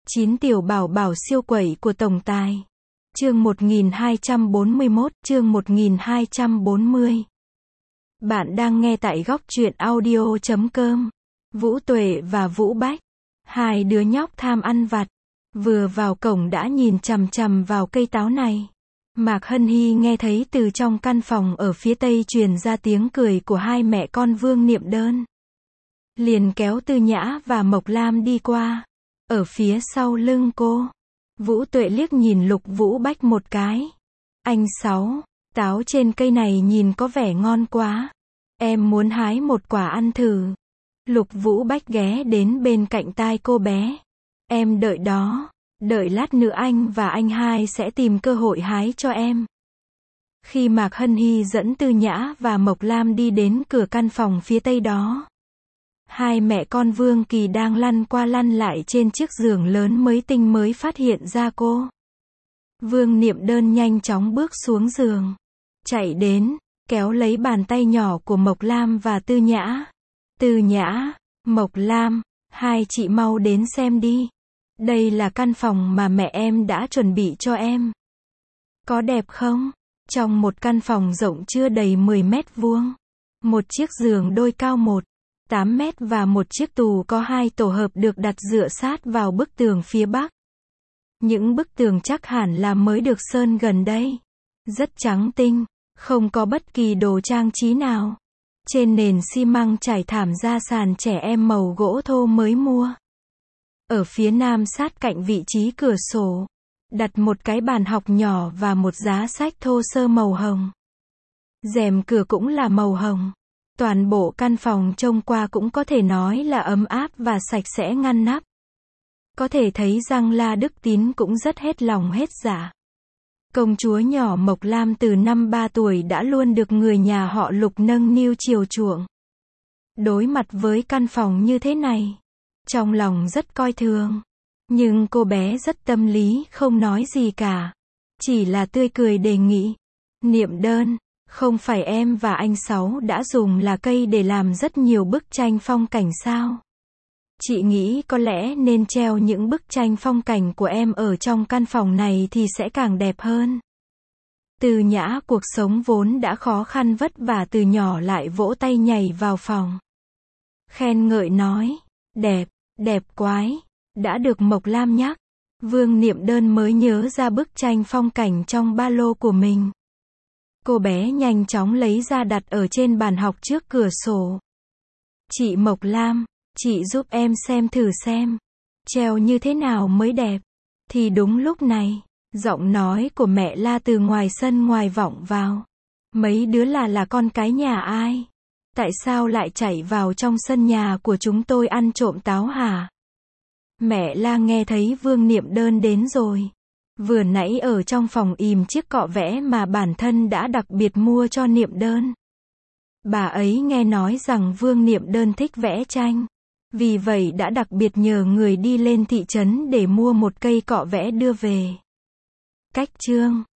9 tiểu bảo bảo siêu quẩy của tổng tài. Chương 1241, chương 1240. Bạn đang nghe tại góc truyện audio.com. Vũ Tuệ và Vũ Bách, hai đứa nhóc tham ăn vặt, vừa vào cổng đã nhìn chằm chằm vào cây táo này. Mạc Hân Hy nghe thấy từ trong căn phòng ở phía tây truyền ra tiếng cười của hai mẹ con Vương Niệm Đơn. Liền kéo Tư Nhã và Mộc Lam đi qua. Ở phía sau lưng cô, Vũ Tuệ liếc nhìn Lục Vũ Bách một cái. Anh Sáu, táo trên cây này nhìn có vẻ ngon quá. Em muốn hái một quả ăn thử. Lục Vũ Bách ghé đến bên cạnh tai cô bé. Em đợi đó, đợi lát nữa anh và anh hai sẽ tìm cơ hội hái cho em. Khi Mạc Hân Hy dẫn Tư Nhã và Mộc Lam đi đến cửa căn phòng phía tây đó, hai mẹ con Vương Kỳ đang lăn qua lăn lại trên chiếc giường lớn mới phát hiện ra cô. Vương Niệm Đơn nhanh chóng bước xuống giường, chạy đến, kéo lấy bàn tay nhỏ của Mộc Lam và Tư Nhã. Tư Nhã, Mộc Lam, hai chị mau đến xem đi. Đây là căn phòng mà mẹ em đã chuẩn bị cho em. Có đẹp không? Trong một căn phòng rộng chưa đầy 10 mét vuông, một chiếc giường đôi cao 1,8 mét và một chiếc tủ có 2 tổ hợp được đặt dựa sát vào bức tường phía bắc. Những bức tường chắc hẳn là mới được sơn gần đây. Rất trắng tinh, không có bất kỳ đồ trang trí nào. Trên nền xi măng trải thảm ra sàn trẻ em màu gỗ thô mới mua. Ở phía nam sát cạnh vị trí cửa sổ, đặt một cái bàn học nhỏ và một giá sách thô sơ màu hồng. Rèm cửa cũng là màu hồng. Toàn bộ căn phòng trông qua cũng có thể nói là ấm áp và sạch sẽ ngăn nắp. Có thể thấy rằng La Đức Tín cũng rất hết lòng hết dạ. Công chúa nhỏ Mộc Lam từ năm 3 tuổi đã luôn được người nhà họ Lục nâng niu chiều chuộng. Đối mặt với căn phòng như thế này, trong lòng rất coi thường. Nhưng cô bé rất tâm lý, không nói gì cả. Chỉ là tươi cười đề nghị. Niệm Đơn, không phải em và anh Sáu đã dùng lá cây để làm rất nhiều bức tranh phong cảnh sao? Chị nghĩ có lẽ nên treo những bức tranh phong cảnh của em ở trong căn phòng này thì sẽ càng đẹp hơn. Tư Nhã cuộc sống vốn đã khó khăn vất vả từ nhỏ lại vỗ tay nhảy vào phòng. Khen ngợi nói, đẹp, đẹp quái. Đã được Mộc Lam nhắc, Vương Niệm Đơn mới nhớ ra bức tranh phong cảnh trong ba lô của mình. Cô bé nhanh chóng lấy ra đặt ở trên bàn học trước cửa sổ. Chị Mộc Lam, chị giúp em xem thử xem, treo như thế nào mới đẹp. Thì đúng lúc này, giọng nói của mẹ La từ ngoài sân ngoài vọng vào. Mấy đứa là con cái nhà ai? Tại sao lại chạy vào trong sân nhà của chúng tôi ăn trộm táo hả? Mẹ La nghe thấy Vương Niệm Đơn đến rồi. Vừa nãy ở trong phòng ìm chiếc cọ vẽ mà bản thân đã đặc biệt mua cho Niệm Đơn. Bà ấy nghe nói rằng Vương Niệm Đơn thích vẽ tranh. Vì vậy đã đặc biệt nhờ người đi lên thị trấn để mua một cây cọ vẽ đưa về. Cách chương